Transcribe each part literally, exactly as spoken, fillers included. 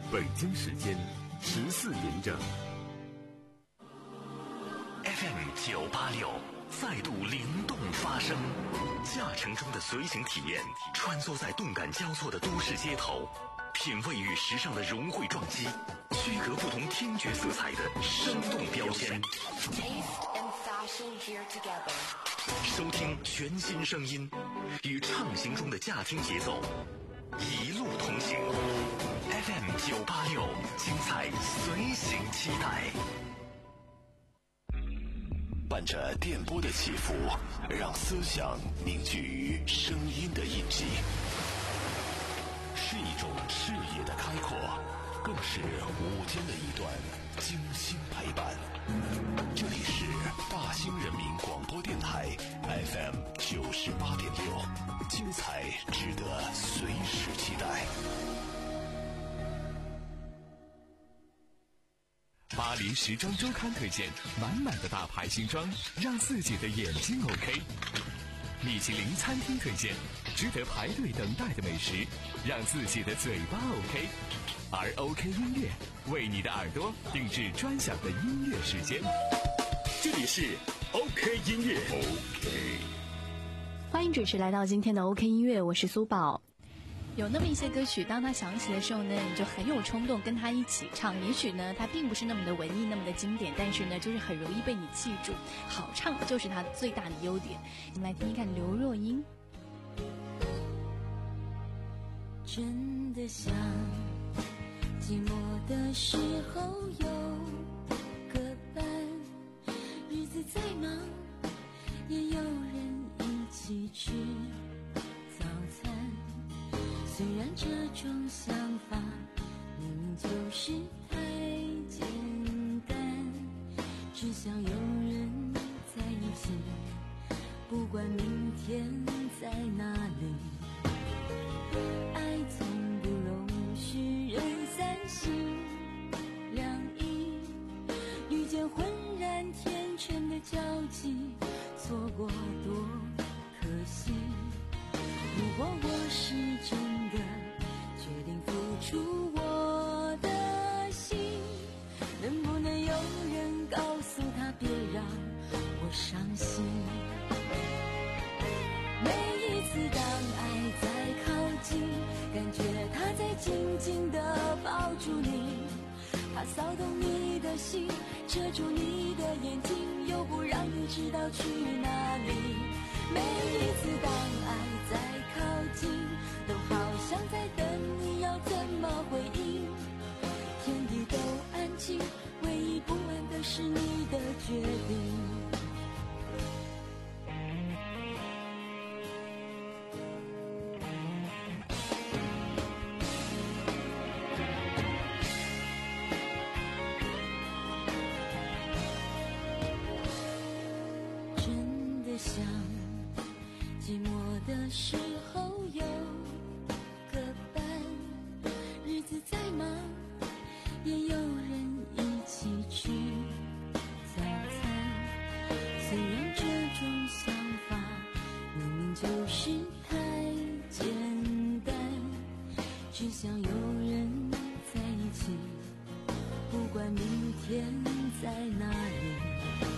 北京时间十四点整。 F M 九八六再度灵动发声，驾乘中的随行体验，穿梭在动感交错的都市街头，品味与时尚的融汇撞击，区隔不同听觉色彩的生动标签。收听全新声音，与畅行中的驾听节奏，一路同行。F M 九八六，精彩随行期待。 伴着电波的起伏，让思想凝聚于声音的印记，是一种视野的开阔，更是午间的一段精心陪伴。这里是大兴人民广播电台 F M 九十八点六，精彩值得随时期待。 巴黎时装周刊推荐满满的大牌新装，让自己的眼睛 OK。米其林餐厅推荐值得排队等待的美食，让自己的嘴巴 OK。而 OK 音乐为你的耳朵定制专享的音乐时间。这里是 OK 音乐 OK。 欢迎准时来到今天的 OK 音乐，我是苏宝。有那么一些歌曲，当它响起的时候呢，你就很有冲动跟它一起唱。也许呢它并不是那么的文艺，那么的经典，但是呢就是很容易被你记住，好唱就是它最大的优点。我们来听听看刘若英。 真的想寂寞的时候有个伴，日子再忙也有人一起吃早餐。虽然这种想法明明就是太简单，只想有人在一起，不管明天在哪里。爱从不容许人三心两意，遇见浑然天成的交集，错过多可惜。如果我是真的决定付出我的心，能不能有人告诉他别让我伤心。每一次当爱在靠近，感觉他在紧紧地抱住你，他骚动你的心，遮住你的眼睛，又不让你知道去哪里。每一次当爱在靠近，都好像在等你要怎么回应。天地都安静，唯一不安的是你的决定。想寂寞的时候有个伴，日子再忙也有人一起吃早餐。虽然这种想法明明就是太简单，只想有人在一起，不管明天在哪里。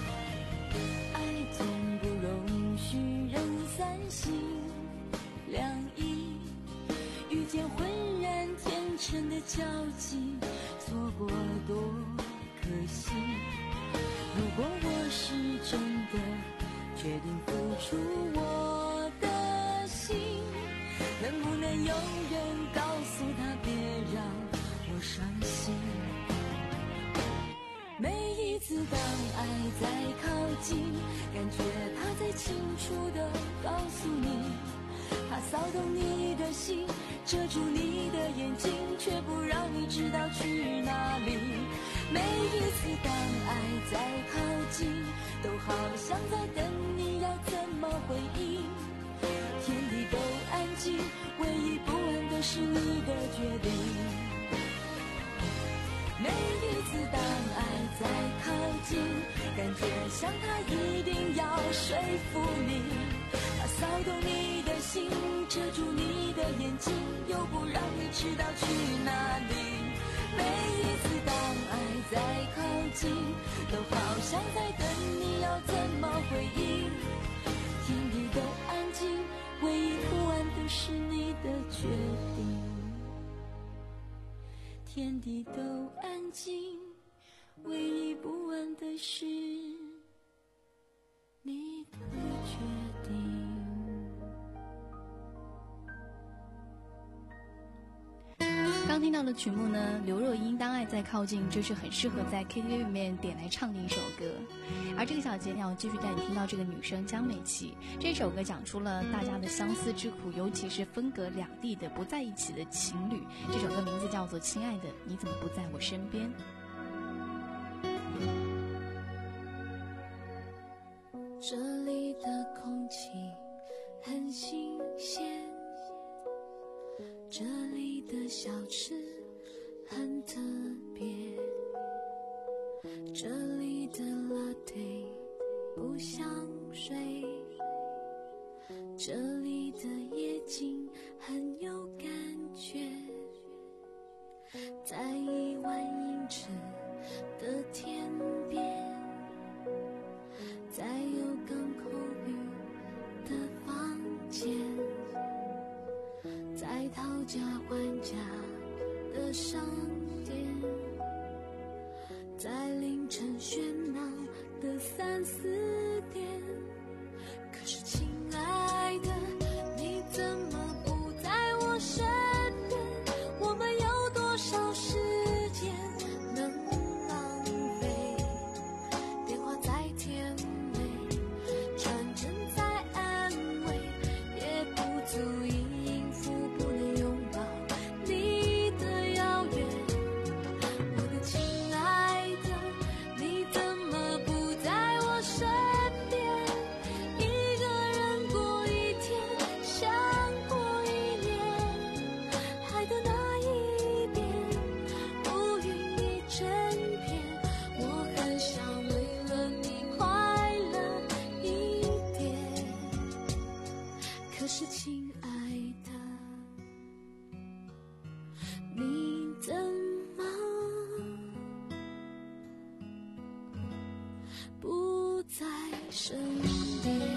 容许人三心两意，遇见浑然天成的交集，错过多可惜。如果我是真的决定付出我的心，能不能有人告诉他别让我伤心。每一次当爱在靠近，感觉他在清楚地告诉你，他骚动你的心，遮住你的眼睛，却不让你知道去哪里。每一次当爱在靠近，都好像在等你要怎么回应。天地都安静，唯一不安的是你的决定。每一次当爱在靠近，感觉像他一定要说服你，他骚动你的心，遮住你的眼睛，又不让你知道去哪里。 再靠近，都好像在等你要怎么回应。天地都安静，唯一不安的是你的决定。天地都安静，唯一不安的是你的决定。 刚听到的曲目呢，刘若英《当爱在靠近》，就是很适合在 K T V 里面点来唱的一首歌。而这个小节呢，继续带你听到这个女生江美琪。这首歌讲出了大家的相思之苦，尤其是分隔两地的不在一起的情侣。这首歌名字叫做《亲爱的，你怎么不在我身边》。 这里的空气很新鲜，这里的小吃很特别，这里的 latte 不像水，这里的夜景很有感觉，在一万英尺的天边，在有港口雨的房间，在讨价还价的商店，在凌晨喧闹的三四点。可是亲爱的，你怎么不在我身边？我们有多少时间能浪费？电话再甜美，传真再安慰，也不足以应付不能拥抱你的遥远。我的亲爱的，你怎么不在我身边？一个人过一天，像过一年，海的那一边，乌云一整片。我很想为了你快乐一点，可是亲爱的，你怎么不在身边？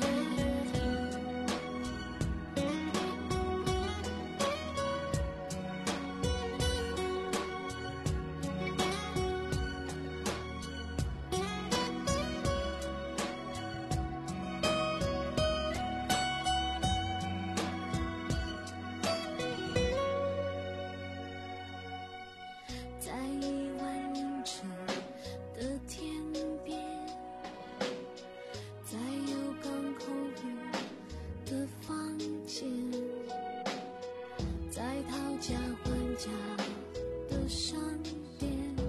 在一万英尺的天边，在有港口雨的房间，在讨价还价的商店，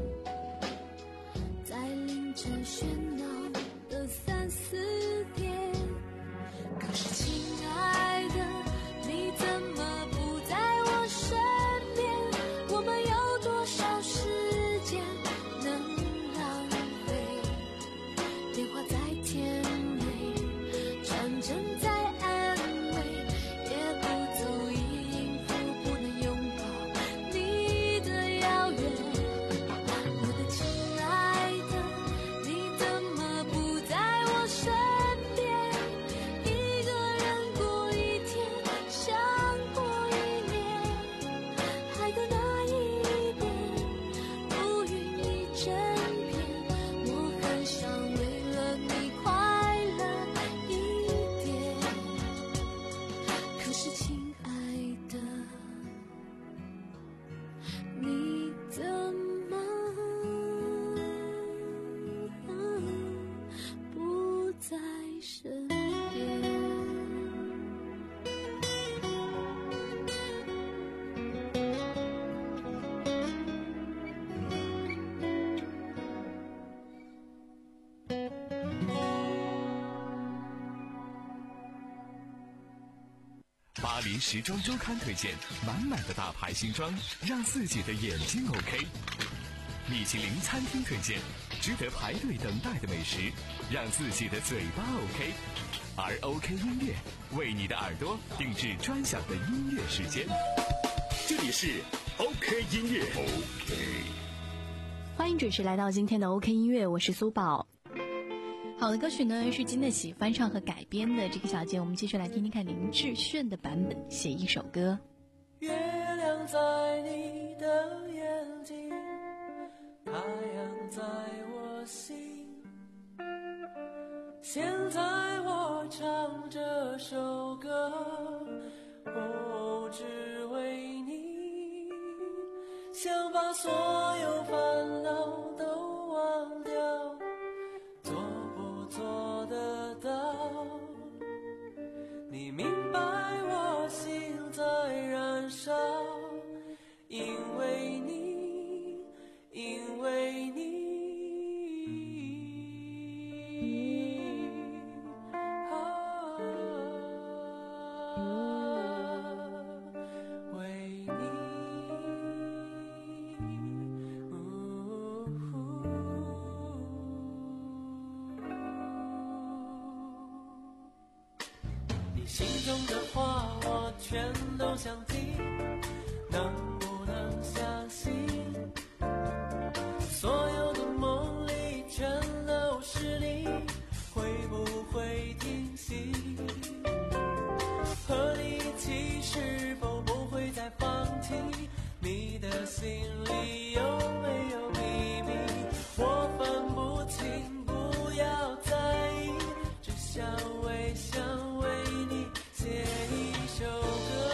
在凌晨喧闹的三四点。可是亲爱的，你怎么不在我身边？我们有多少时间能浪费？电话再甜美，传真再安慰，也不足以应付不能拥抱你的遥远。我的亲爱的，你怎么不在我身边？一个人过一天，像过一年，海的那一边，乌云一整片。我很想为了你快乐一点，可是亲爱的，你怎么不在身边？ 巴黎时装周刊推荐满满的大牌新装，让自己的眼睛 OK。米其林餐厅推荐值得排队等待的美食，让自己的嘴巴 OK。而 OK 音乐为你的耳朵定制专享的音乐时间。 这里是 OK 音乐。OK。 欢欢迎准时来到今天的 OK 音乐，我是苏宝。好的歌曲呢是经得起翻唱和改编的，这个小节我们继续来听听看林志炫的版本，写一首歌。 月亮在你的眼睛，太阳在我心，现在我唱这首歌，哦，只为你，想把所有烦恼都忘掉，做不做得到？你明白我心在燃烧，因为你，因为你。心中的话我全都想听，能不能相信所有的梦里全都是你，会不会听信和你一起是否不会再放弃，你的心里有没有秘密我分不清，不要在意，只想微笑为你写一首歌，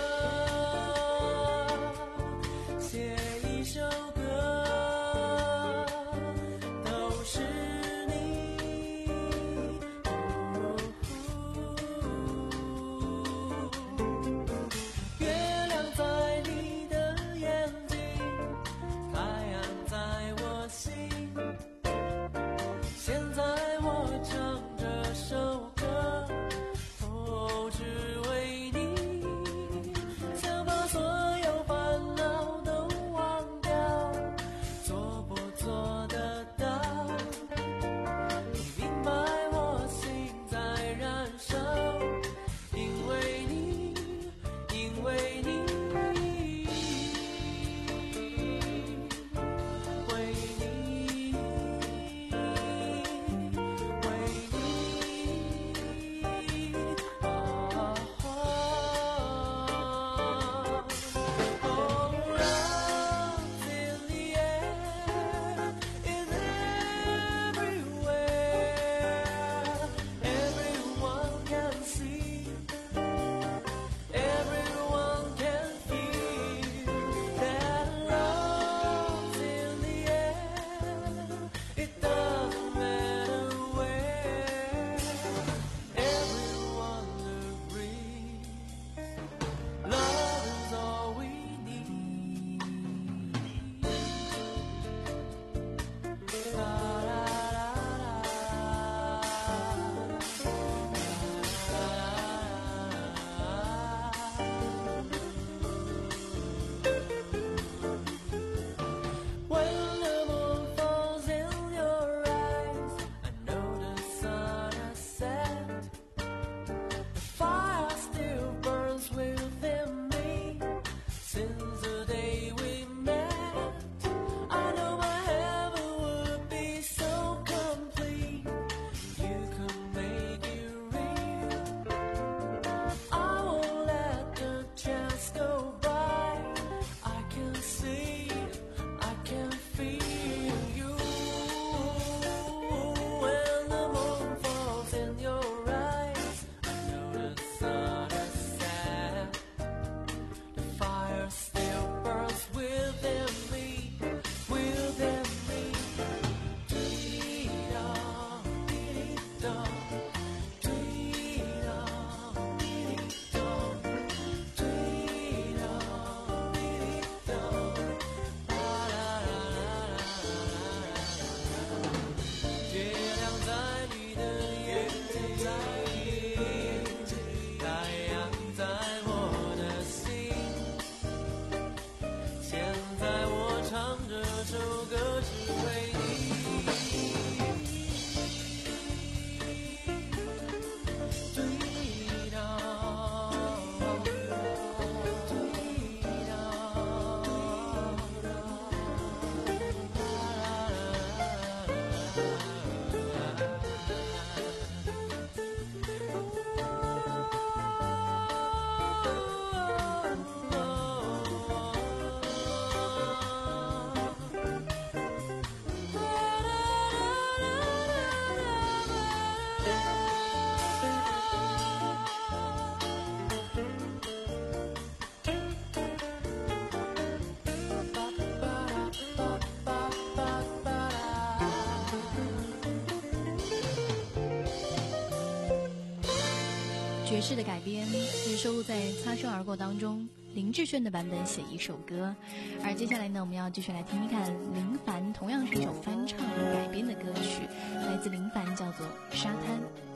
写一首歌，都是你。月亮在你的眼睛，太阳在我心，现在我唱这首歌，哦，只为你，想把所有烦恼都忘掉，做不做得到？你明白我心在燃烧，因为你，因为你，为你，为你。Oh, love's in the air, it's everywhere. Everyone can see, everyone can feel that love's in the air. It doesn't matter where. Everyone agrees, love is all we need. La la la When the moon falls in your eyes, I know the sun has set. The fire still burns within me since the day we met. I know my heaven would be so complete if you could make it real. I won't let the chance go by. I can see, I can feel you. When the moon falls in your eyes, I know the sun has set. The fire still 爵士的改编是收录在《擦身而过》当中，林志炫的版本写一首歌。而接下来呢，我们要继续来听听看林凡同样是一首翻唱改编的歌曲，来自林凡，叫做《沙滩》。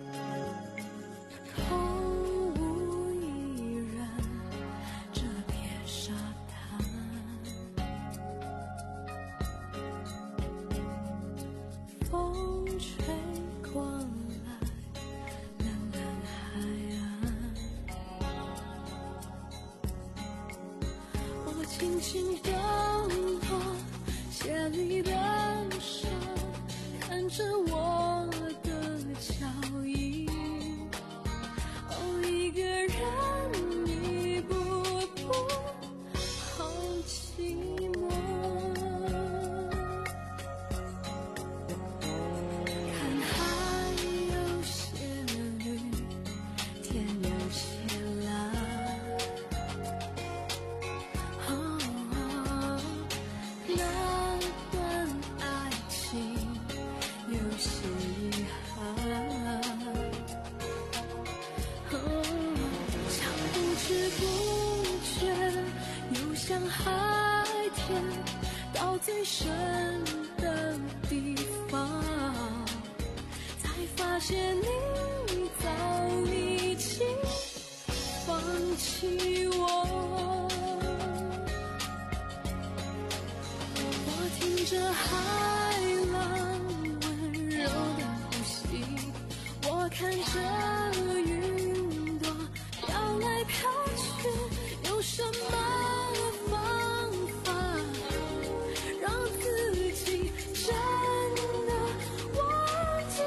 空无一人，这片沙滩，风吹过来，蓝蓝海岸，我轻轻动作，鞋里的沙，看着我的脚印。一个人一步步，好寂寞。看海有些绿，天有些蓝。哦，那段爱情有些遗憾。不知不觉游向海天，到最深的地方，才发现你早已经放弃我。我听着海浪温柔的呼吸，我看着云朵飘来飘去，有什么方法让自己真的忘记？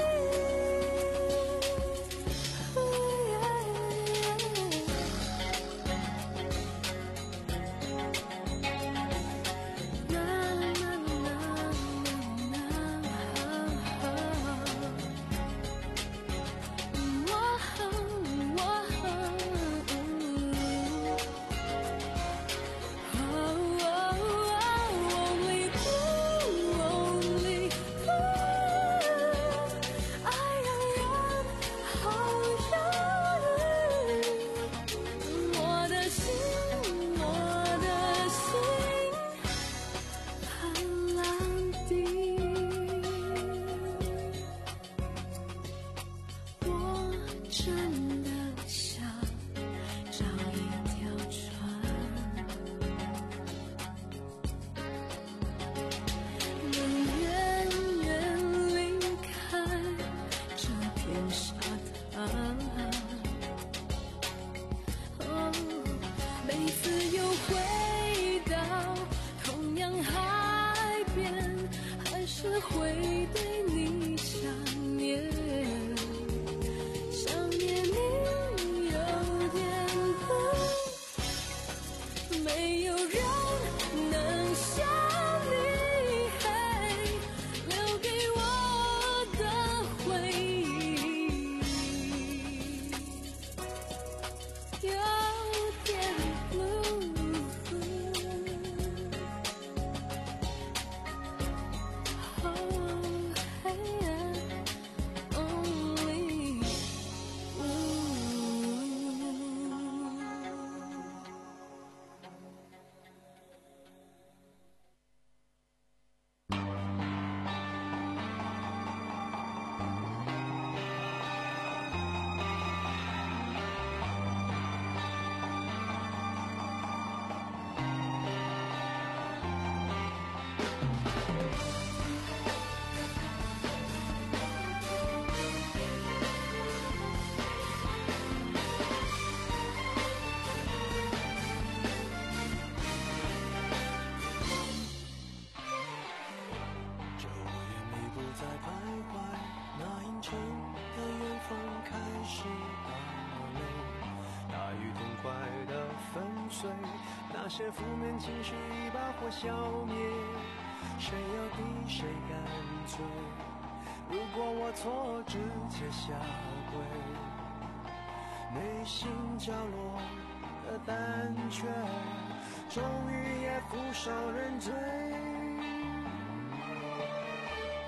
那些负面情绪一把火消灭，谁要比谁干脆？如果我错，直接下跪。内心角落的胆怯，终于也负手认罪。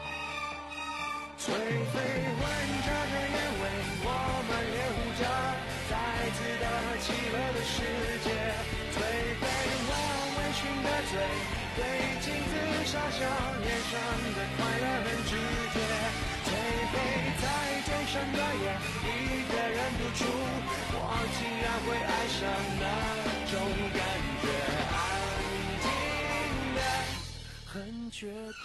吹飞混着的烟味，我满脸胡渣。 起了的世界，颓废我微醺的嘴，对镜子傻笑，脸上的快乐很直接，颓废在最深的夜，一个人独处，我竟然会爱上那种感觉，安静的很绝对。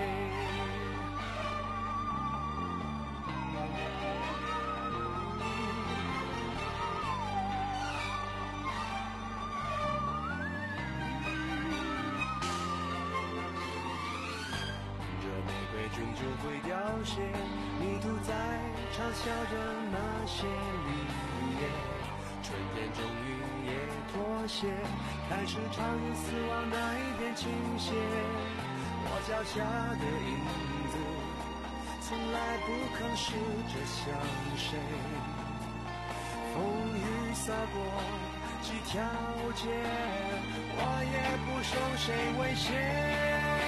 终究会凋谢，迷途在嘲笑着那些绿叶，春天终于也妥协，开始朝着死亡那一边倾斜，我脚下的影子从来不肯试着向谁，风雨洒过几条街，我也不受谁威胁，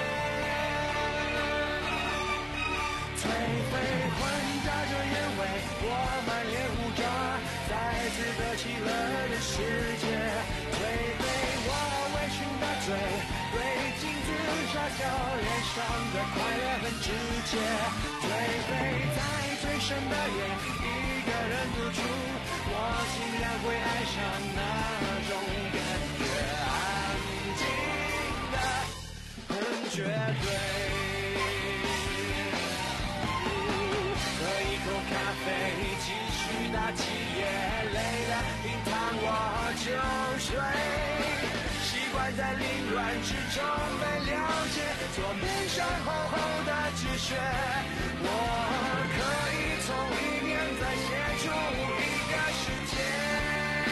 颓废混杂着烟味，我满脸胡渣，再次得起了的世界，颓废我微醺的嘴，对镜子傻笑，脸上的快乐很直接，颓废在最深的夜，一个人独处，我竟然会爱上那种感觉，安静的很绝对，继续打起夜，累了冰糖我就睡，习惯在凌乱之中被了解，桌面上厚厚的纸屑，我可以从里面再写出一个世界。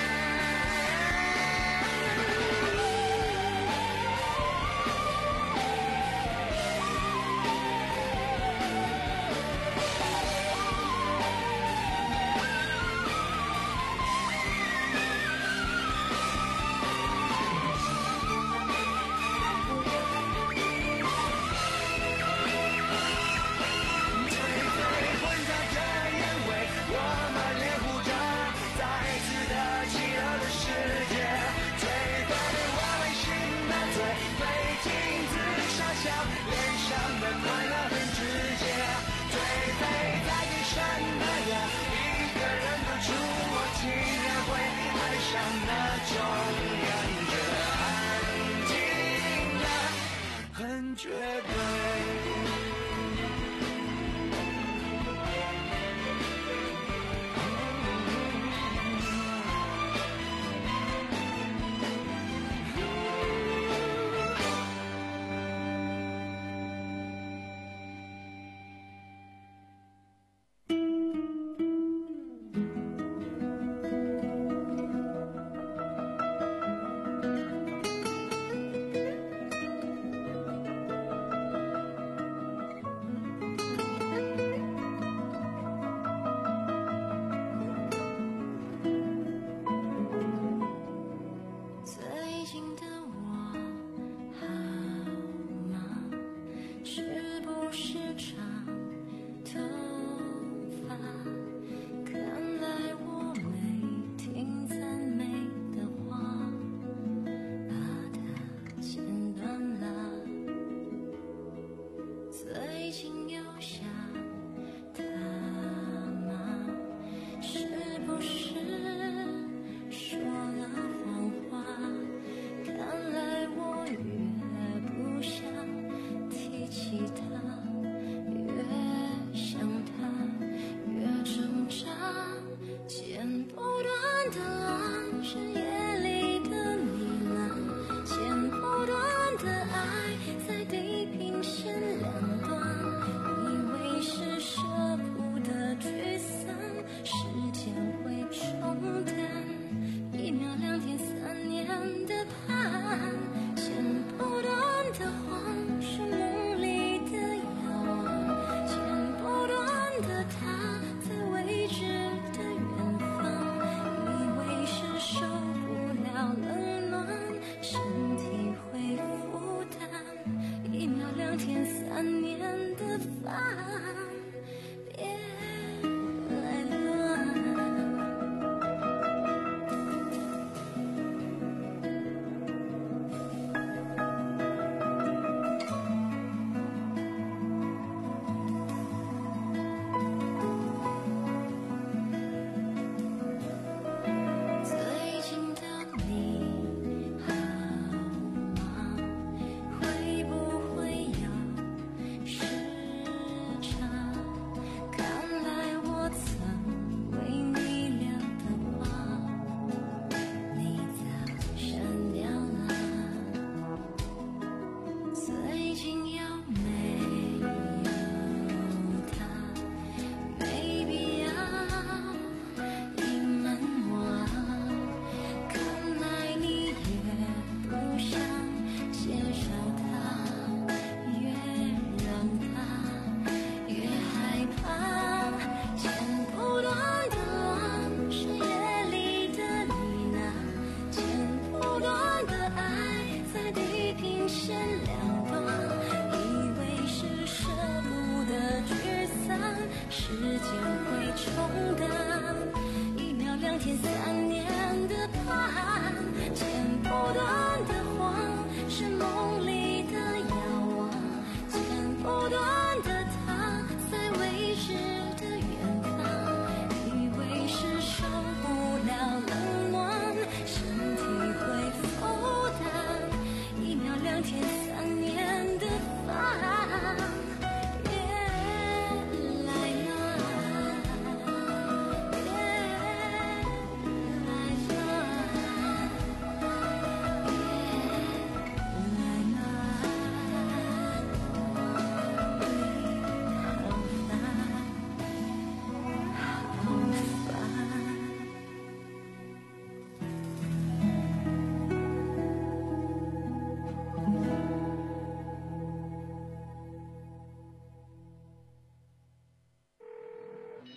绝对。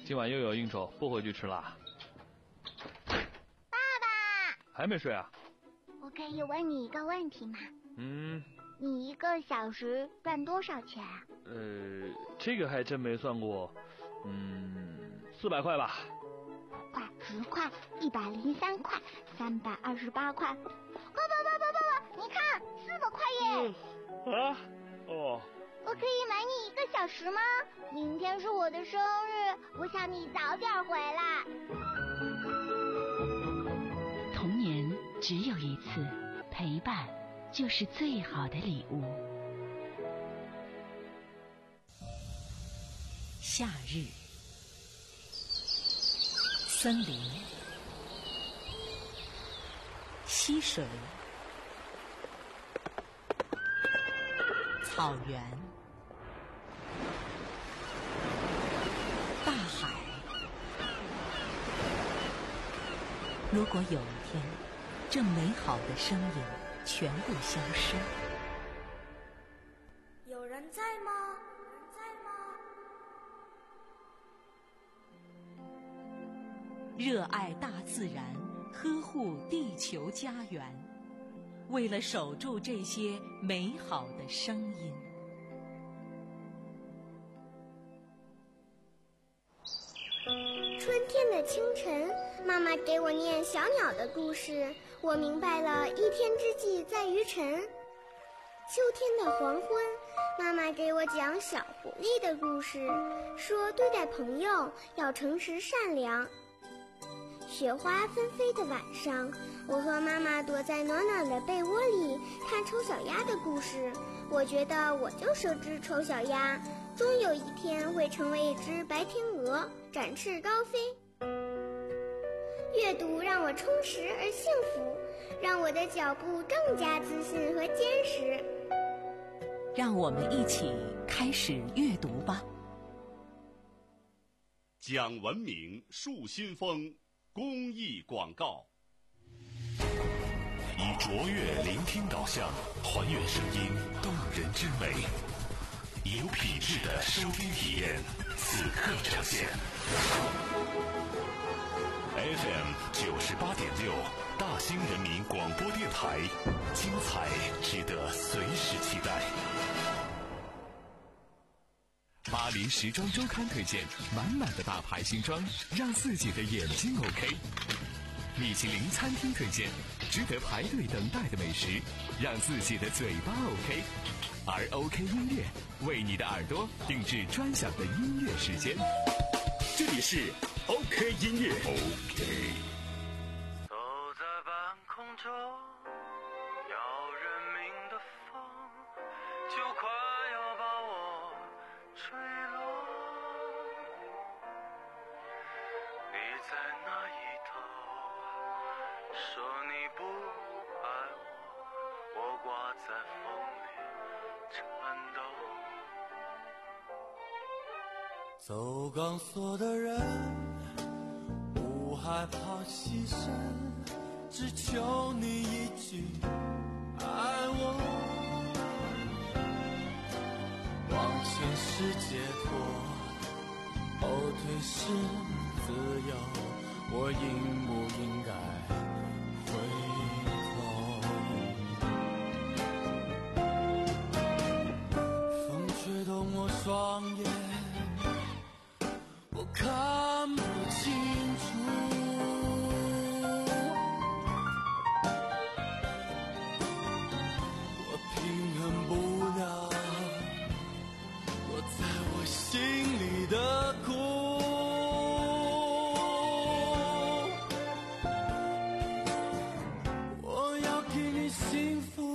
今晚又有应酬，不回去吃啦。 爸爸， 还没睡啊？ 我可以问你一个问题吗？ 嗯。 你一个小时赚多少钱啊？ 呃，这个还真没算过。嗯，四百块吧。 块、十块、一百零三块、三百二十八块。爸爸爸爸爸爸，你看，四百块耶！ 嗯、啊？哦。 我可以买你一个小时吗？明天是我的生日，我想你早点回来。 童年只有一次，陪伴就是最好的礼物。夏日，森林，溪水，草原，大海。如果有一天，这美好的声音全部消失， 有人在吗？有人在吗？ 热爱大自然，呵护地球家园，为了守住这些美好的声音。 春天的清晨，妈妈给我念小鸟的故事，我明白了一天之计在于晨。秋天的黄昏，妈妈给我讲小狐狸的故事，说对待朋友要诚实善良。雪花纷飞的晚上，我和妈妈躲在暖暖的被窝里看丑小鸭的故事，我觉得我就是只丑小鸭，终有一天会成为一只白天鹅，展翅高飞。阅读让我充实而幸福，让我的脚步更加自信和坚实。 让我们一起开始阅读吧。 讲文明树新风公益广告。 以卓越聆听导向，还原声音动人之美，以有品质的收听体验，此刻呈现。F M 九十八点六，大兴人民广播电台，精彩值得随时期待。 巴黎时装周刊推荐满满的大牌新装，让自己的眼睛 OK。米其林餐厅推荐值得排队等待的美食，让自己的嘴巴 OK。而 OK 音乐为你的耳朵定制专享的音乐时间。 这里是 OK 音乐 OK。 走在半空中，要人命的风就快要把我吹落。你在那一头说你不爱我，我挂在风里颤抖。走钢索的人不害怕牺牲，只求你一句爱我。往前是解脱，后退是自由，我应不应该回头？风吹动我双眼，我看不清楚，我平衡不了我在我心里的苦。我要给你幸福，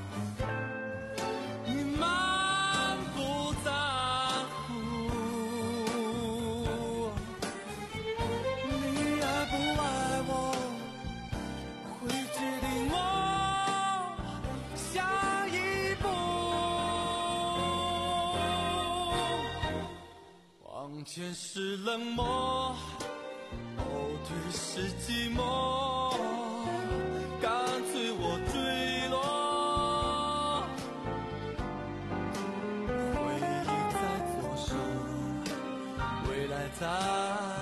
你满不在乎。你爱不爱我，会决定我下一步。往前是冷漠，后退是寂寞，干脆我坠落。回忆在左手，未来在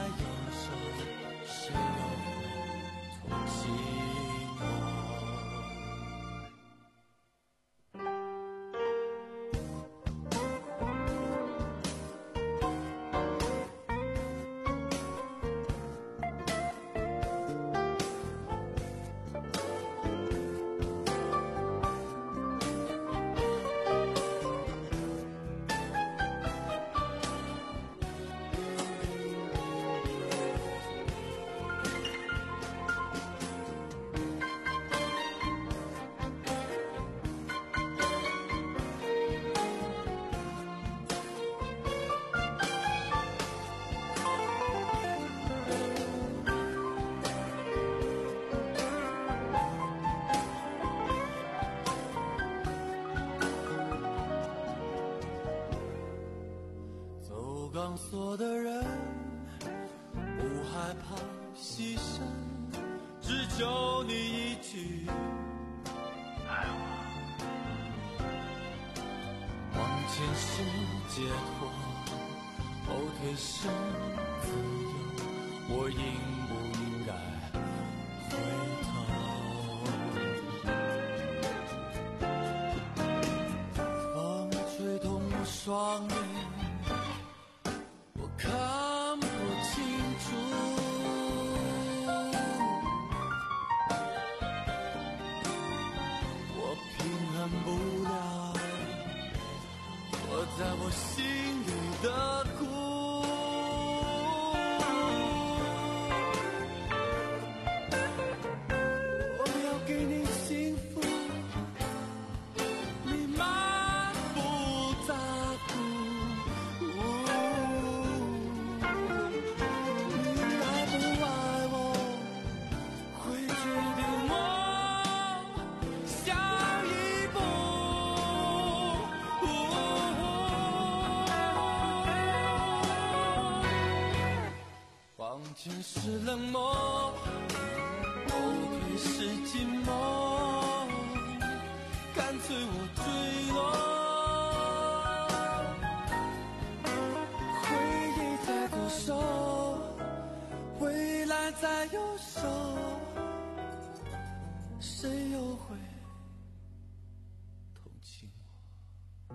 钢索的人不害怕牺牲，只求你一句爱我。往前是解脱，后退是自由，我应不应该回头？风吹痛我双眼，我看不清楚，我平衡不了我在我心里的苦。我要给你幸福，你满不在乎。你爱不爱我，会决定我下一步。往前是冷漠，后退是寂寞，干脆我坠落。回忆在左手，未来在右手，谁又会同情我？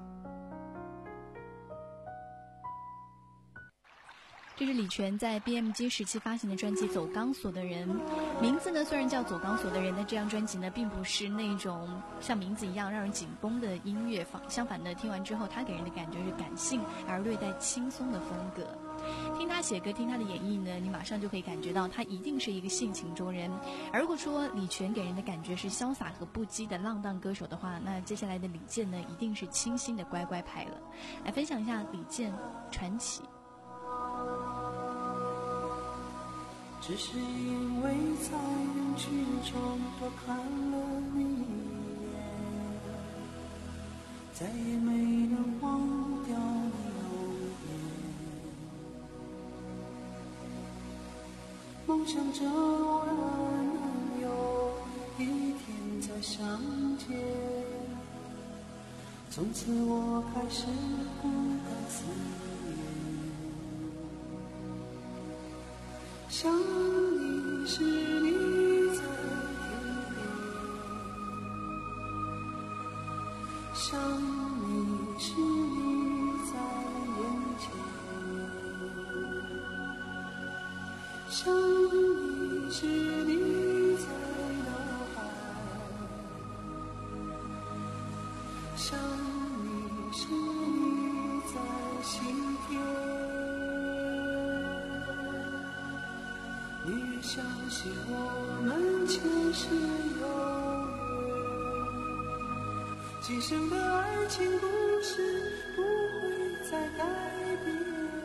这是李泉在 B M G 时期发行的专辑《走钢索的人》，名字呢虽然叫《走钢索的人》，但这张专辑呢并不是那种像名字一样让人紧绷的音乐，相反的，听完之后他给人的感觉是感性而略带轻松的风格。听他写歌，听他的演绎呢，你马上就可以感觉到他一定是一个性情中人。而如果说李泉给人的感觉是潇洒和不羁的浪荡歌手的话，那接下来的李健呢一定是清新的乖乖派了。来分享一下李健传奇。 只是因为在人群中多看了你一眼，再也没能忘掉你容颜。梦想着偶然能有一天再相见，从此我开始孤单思念。想你是你在天边，想你是你在眼前，想你是你在脑海，想你是你在心田。你越相信我们前世有缘，今生的爱情故事不会再改变。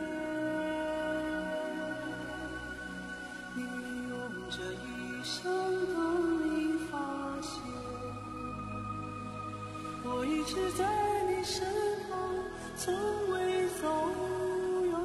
你用这一生都没发现，我一直在你身旁，从未走远。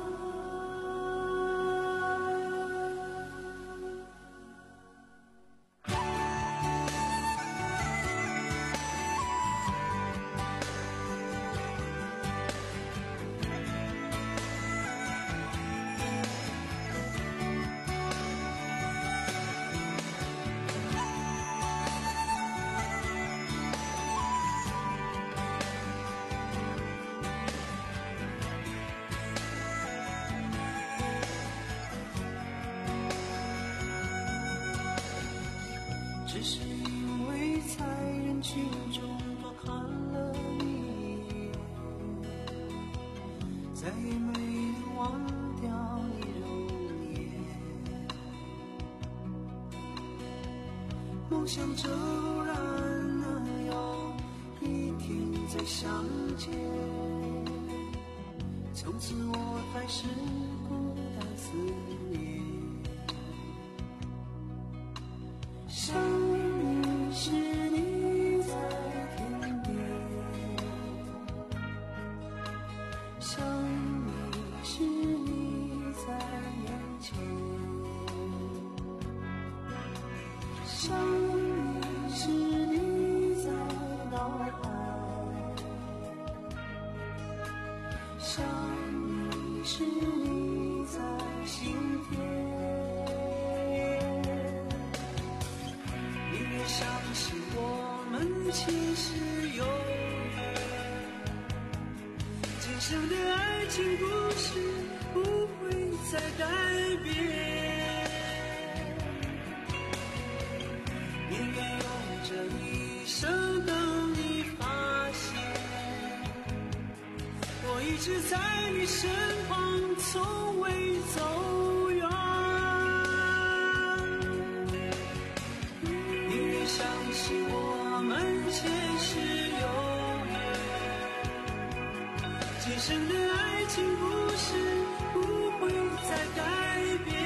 只是因为在人群中多看了你一眼，再也没能忘掉你容颜。梦想着偶然能有一天再相见，从此我开始孤单思念。想你是你在天边，想你想你时，你在心田。宁愿相信我们其实有缘，今生的爱情故事不会再改变。宁愿用这一生等你发现，我一直在你身旁，从未走远。宁愿相信我们前世有缘，今生的爱情故事不会再改变。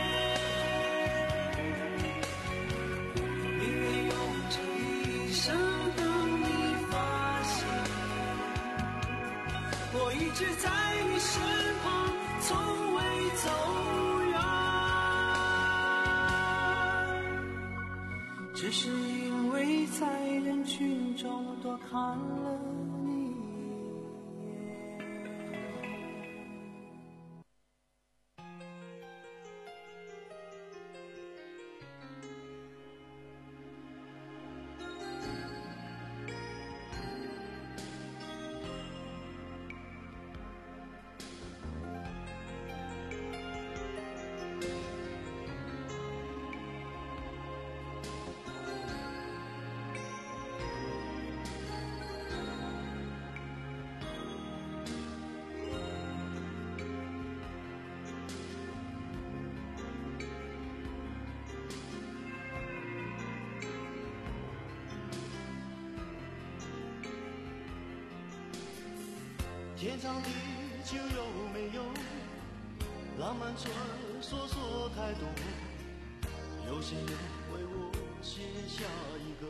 宁愿用这一生等你发现，我一直在你身旁，从未走远，只是因为在人群中多看了你一眼。 天长地久有没有浪漫传说说太多，有谁能为我写下一个？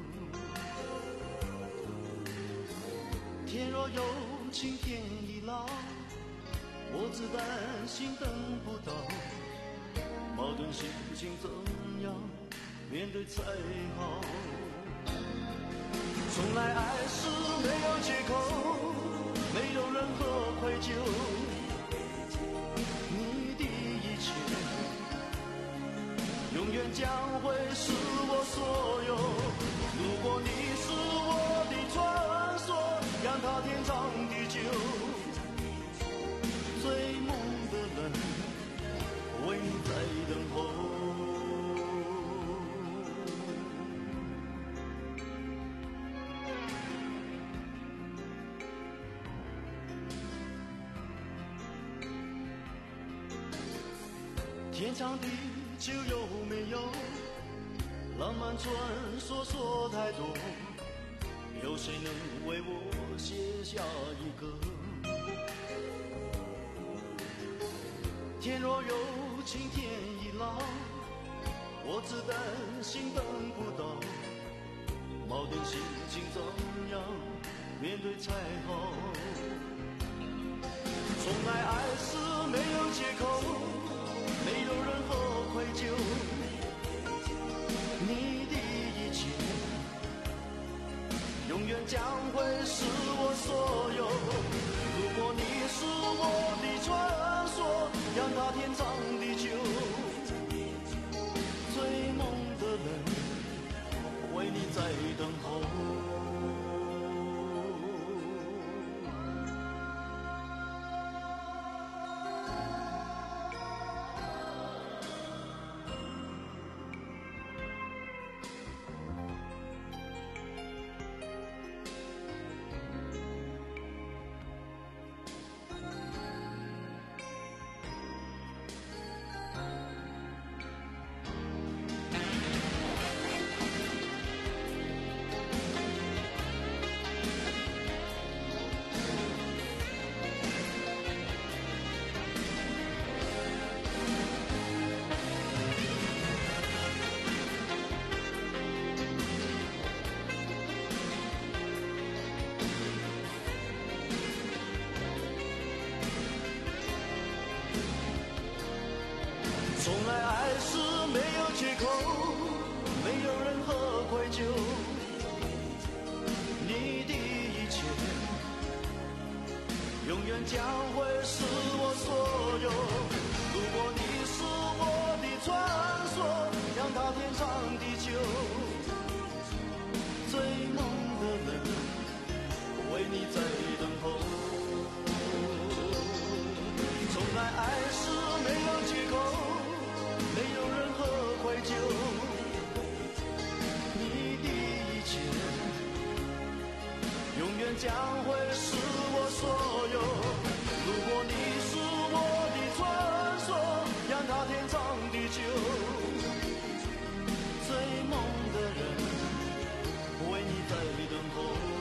天若有情天亦老，我只担心等不到，矛盾心情怎样面对才好？从来爱是没有借口，没有任何愧疚，你的一切永远将会是我所有。如果你是我的传说，让它天长地久，追梦的人为你在等候。天长地久有没有浪漫传说说太多，有谁能为我写下一个？天若有情天亦老，我只担心等不到，矛盾心情怎样面对才好？从来爱是没有借口，没有任何愧疚，你的一切永远将会是我所有。如果你是我的传说，让它天长地久，追梦的人为你在等候。从来爱是没有借口，没有任何愧疚，你的一切永远远将会是我所有。如果你是我的传说，让它天长地久。追梦的人为你在等候。从来爱是没有借口，没有任何愧疚。你的一切永远将会是我所有。如果你是我的传说，让它天长地久。追梦的人为你在等候。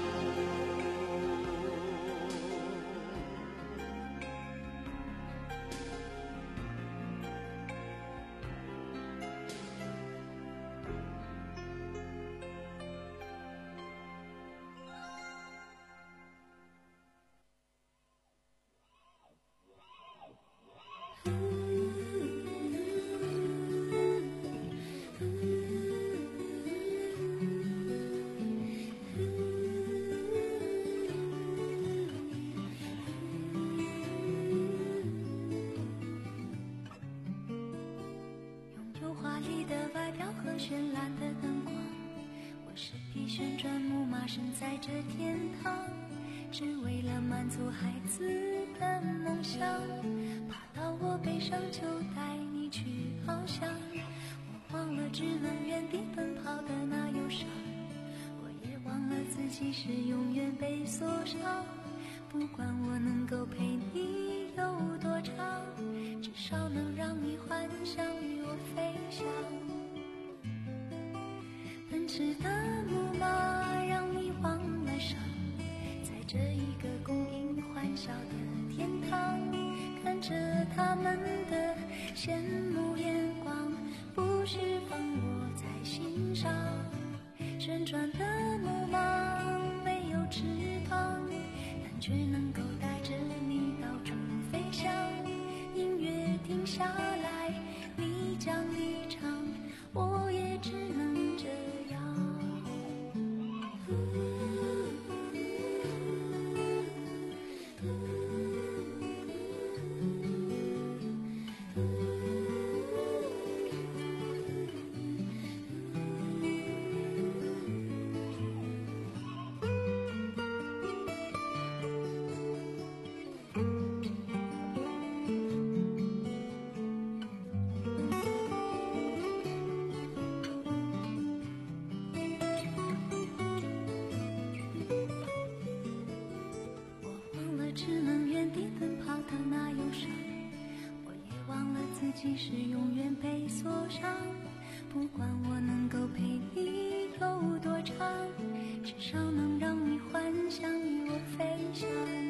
绚烂的灯光，我是匹旋转木马，身在这天堂，只为了满足孩子的梦想。爬到我背上就带你去翱翔，我忘了只能原地奔跑的那忧伤，我也忘了自己是永远被锁上。不管我能够陪你有多长，至少能让你幻想与我飞翔。奔驰的木马让你忘了伤，在这一个供应欢笑的天堂，看着他们的羡慕眼光，不是放我在心上。旋转的木马没有翅膀，但却能够带着你到处飞翔。音乐停下来，你将离场，我也只能这样。自己是永远被锁上，不管我能够陪你有多长，至少能让你幻想与我飞翔。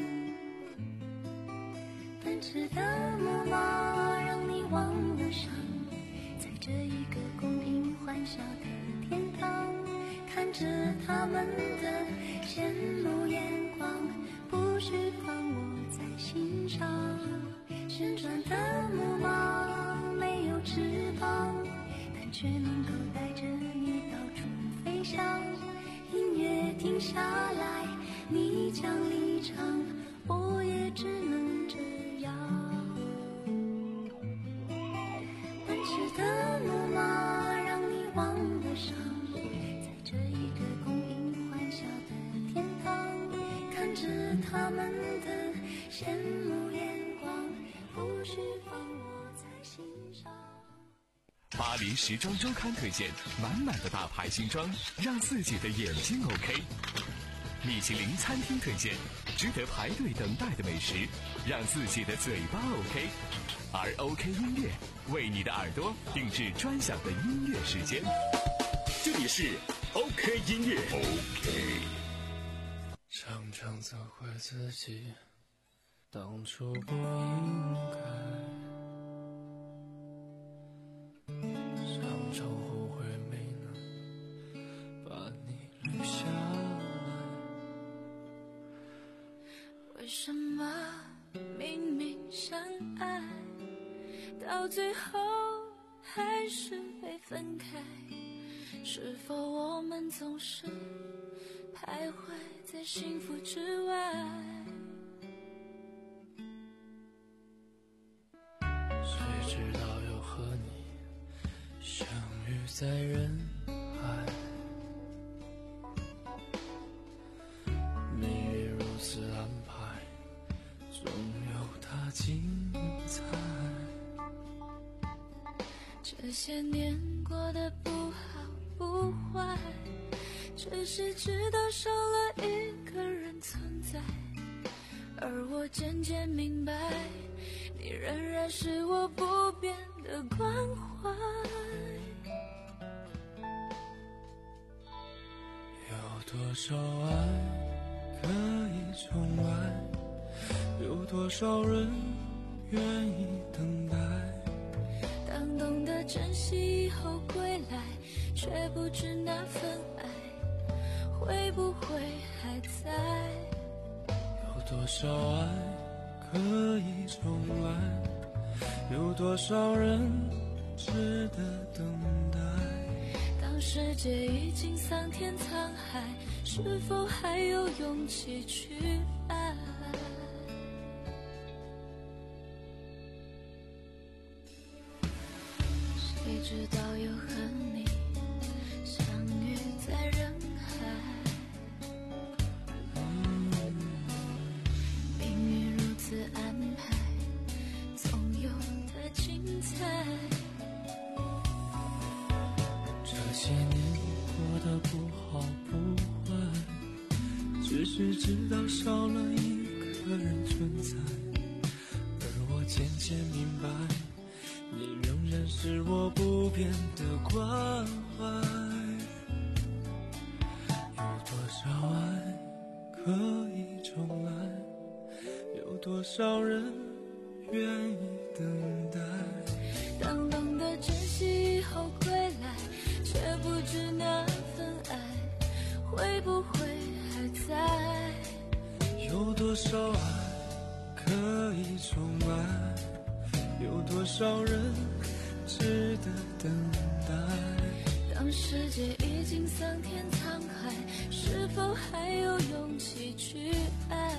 奔驰的木马让你忘了伤，在这一个公平欢笑的天堂，看着他们的羡慕眼光，不是放我在心上。旋转的木马没有翅膀，但却能够带着你到处飞翔。音乐停下来，你将离场，我也只能这样。奔驰的木马让你忘了伤，在这一个公平欢笑的天堂，看着他们的羡慕眼光，不是放我在心上。 巴黎时装周刊推荐满满的大牌新装，让自己的眼睛 OK。米其林餐厅推荐值得排队等待的美食，让自己的嘴巴 OK。而 OK 音乐为你的耳朵定制专享的音乐时间。这里是 OK 音乐 OK。 常常责怪自己当初不应该，常常后悔没能把你留下来。 为什么明明相爱，到最后还是会分开？是否我们总是徘徊在幸福之外？ 直到又和你相遇在人海，命运如此安排，总有它精彩。 这些年过得不好不坏，只是直到少了一个人存在，而我渐渐明白，你仍然是我不变的关怀。 有多少爱可以重来，有多少人愿意等待， 当懂得珍惜以后归来，却不知那份爱会不会还在。 有多少爱可以重来，有多少人值得等待， 当世界已经桑田沧海，是否还有勇气去爱？谁知道又和你相遇在人海，命运如此安排，总有它精彩。 这些年过得不好不坏，只是直到少了一个人存在，而我渐渐明白，你仍然是我不变的关怀。有多少爱可以重来，有多少人愿意等待， 当懂得珍惜以后归来，却不知那份爱会不会还在。 有多少爱可以重来，有多少人值得等待， 当世界已经桑田沧海，是否还有勇气去爱？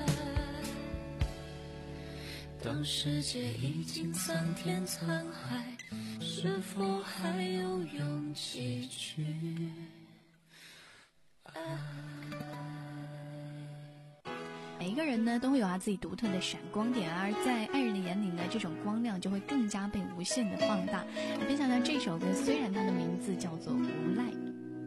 当世界已经桑田沧海，是否还有勇气去爱？ 每一个人呢都会有他自己独特的闪光点，而在爱人的眼里呢，这种光亮就会更加被无限的放大。我分享到这首歌，虽然它的名字叫做《无赖》。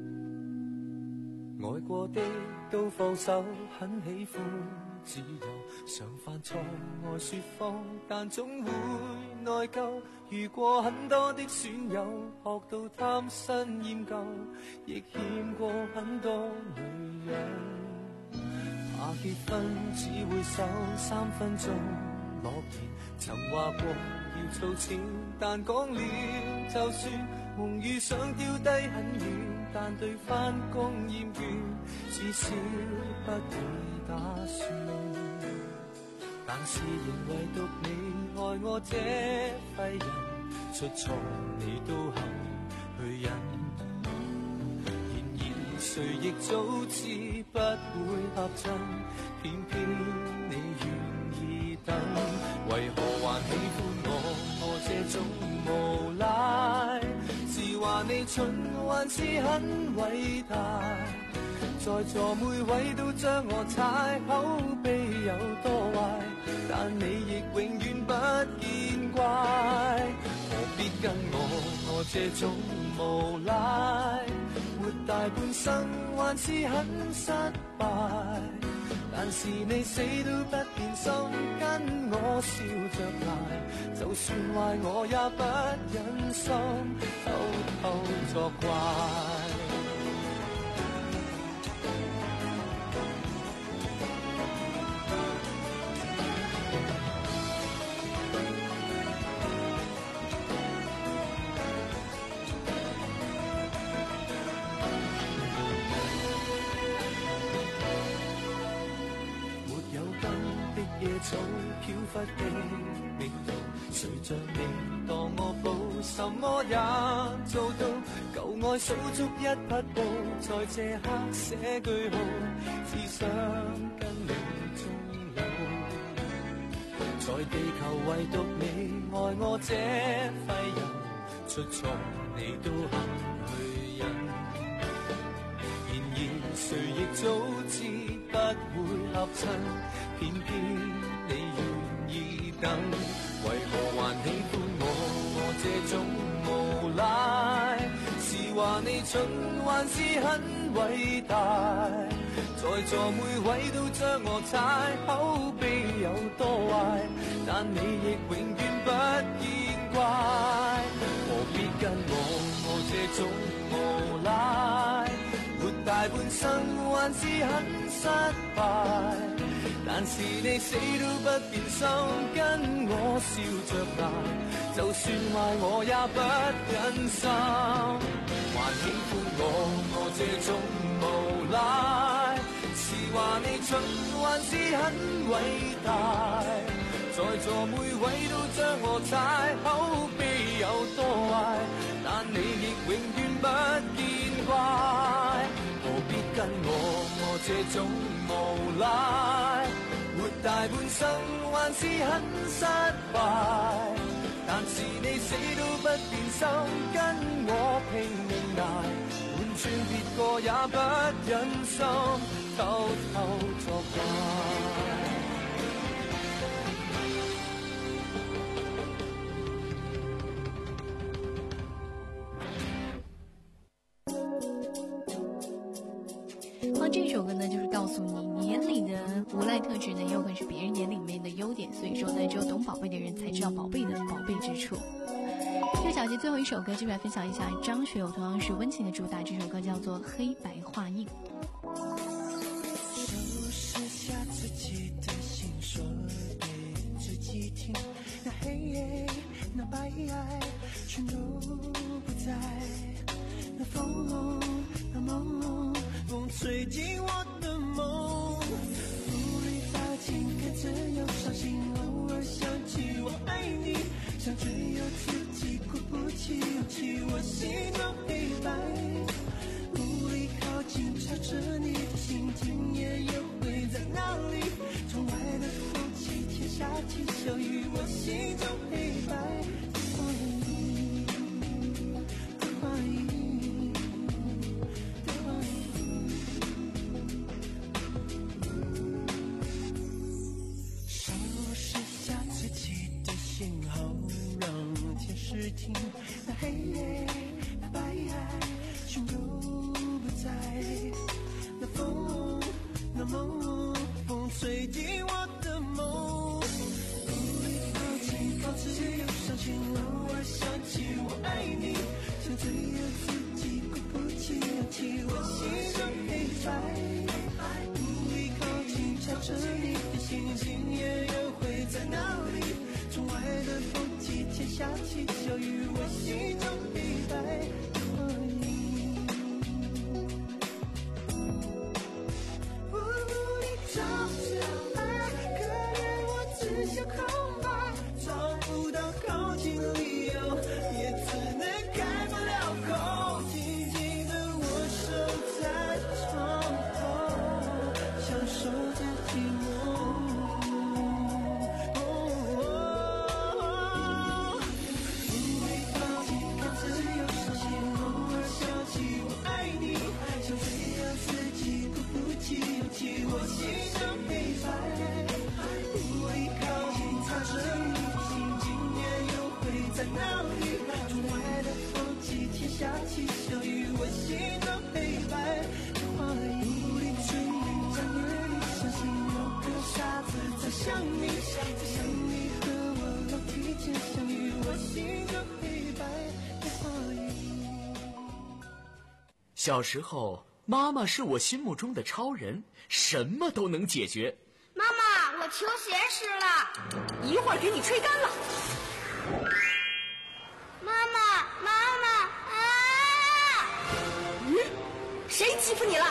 愛過的都放手，很喜歡自由，常犯錯愛說謊，但總會內疚。遇過很多的損友，學到貪新厭舊，亦欠過很多女人。怕結婚只會守三分鐘諾言，曾話過要儲錢，但講了就算，夢遇想丟低很遠，但對返工厭倦，至少不會打算。但是仍唯獨你愛我這廢人，出錯你都肯去忍。然而誰亦早知不會合襯，偏偏你願意等。為何還喜歡我我這種無賴？是話你蠢還是很偉大？在座每位都將我踩，口碑有多壞，但你亦永遠不見怪。何必跟我我這種無賴？活大半生還是很失敗，但是你死都不變心，跟我笑着捱，就算壞我也不忍心偷偷作怪。早飄忽的味道，誰像你當我寶，什麼也做到，舊愛數足一匹布，在這刻寫句號，只想跟你終老。在地球唯獨你愛我這廢人，出錯你都肯去忍。然而誰亦早知不會合襯，偏偏你願意等，為何還喜歡我？我這種無賴，是話你蠢還是很偉大？在座每位都將我踩，口碑有多壞，但你亦永遠不見怪。何必跟我？我這種無賴，活大半生還是很失敗。但是你死都不變心，跟我笑着捱，就算壞我也不忍心。還喜歡我？我這種無賴，是話你蠢還是很偉大？在座每位都將我踩，口碑有多壞，但你亦永遠不見怪。何必跟我？我這種無賴，活大半生還是很失敗。但是你死都不變心，跟我拼命捱，換轉別個也不忍心偷偷作怪。 那这首歌呢，就是告诉你，你眼里的无赖特质呢，也有可能是别人眼里面的优点。所以说呢，只有懂宝贝的人才知道宝贝的宝贝之处。这个小节最后一首歌，就来分享一下张学友同样是温情的主打，这首歌叫做《黑白画印》。 收拾下自己的心，说给自己听，那黑那白全都不在，那风那梦风吹进我的梦，无力发情该怎样伤心，偶尔想起我爱你，想只有自己鼓不起勇气，我心中黑白，无力靠近朝着你的心，今夜又会在哪里？窗外的风起天下起小雨，我心中黑白的画印，的画印，的画印。收拾下自己的心，好让天使听，那黑那白全都不在，那风那梦风吹进我的梦，无力靠近靠自由伤心，偶尔想起我爱你，想只有自己鼓不起勇气，我心中黑白，无力靠近朝着你的心，今夜又会在哪里？窗外的风起天下起小雨，我心中黑白的画印，无力找着爱，可怜我只想空白，找不到靠近理由，也只能开不了口，静静的我守在窗后，享受着寂寞。我心中黑白，无力靠近擦着你的心，今夜又会在哪里？窗外的风起天下起小雨，我心中黑白的画印，无力追忆在夜里相信有个傻子在想你，在想你和我楼梯间相遇，我心中黑白的画印。 小时候妈妈是我心目中的超人，什么都能解决。 妈妈，我球鞋湿了， 一会儿给你吹干了。 妈妈，妈妈啊！ 嗯，谁欺负你了？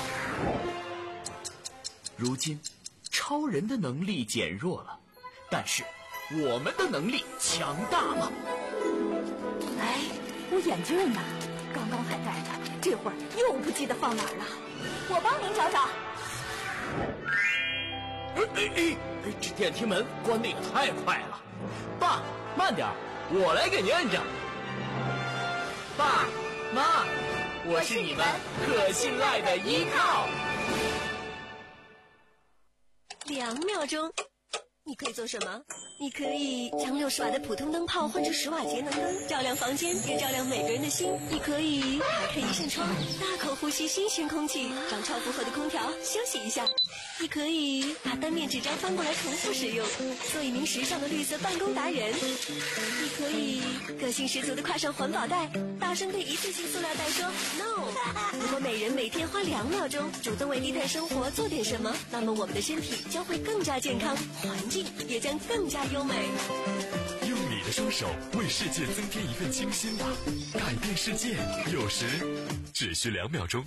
如今，超人的能力减弱了，但是我们的能力强大了。 哎，我眼镜呢？刚刚还戴着，这会儿又不记得放哪儿了。我帮您找找。 哎哎哎， 这电梯门关得也太快了。爸，慢点，我来给您摁着。爸妈，我是你们可信赖的依靠。 两秒钟，你可以做什么？你可以将六十瓦的普通灯泡换成十瓦节能灯，照亮房间，也照亮每个人的心。你可以打开一扇窗，大口呼吸新鲜空气，让超负荷的空调休息一下。你可以把单面纸张翻过来重复使用，做一名时尚的绿色办公达人。你可以个性十足的挎上环保袋，大声对一次性塑料袋说 no。 如果每人每天花两秒钟主动为低碳生活做点什么，那么我们的身体将会更加健康，环境也将更加优美。 用你的双手为世界增添一份清新吧，改变世界有时只需两秒钟。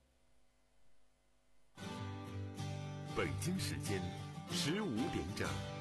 北京时间十五点整。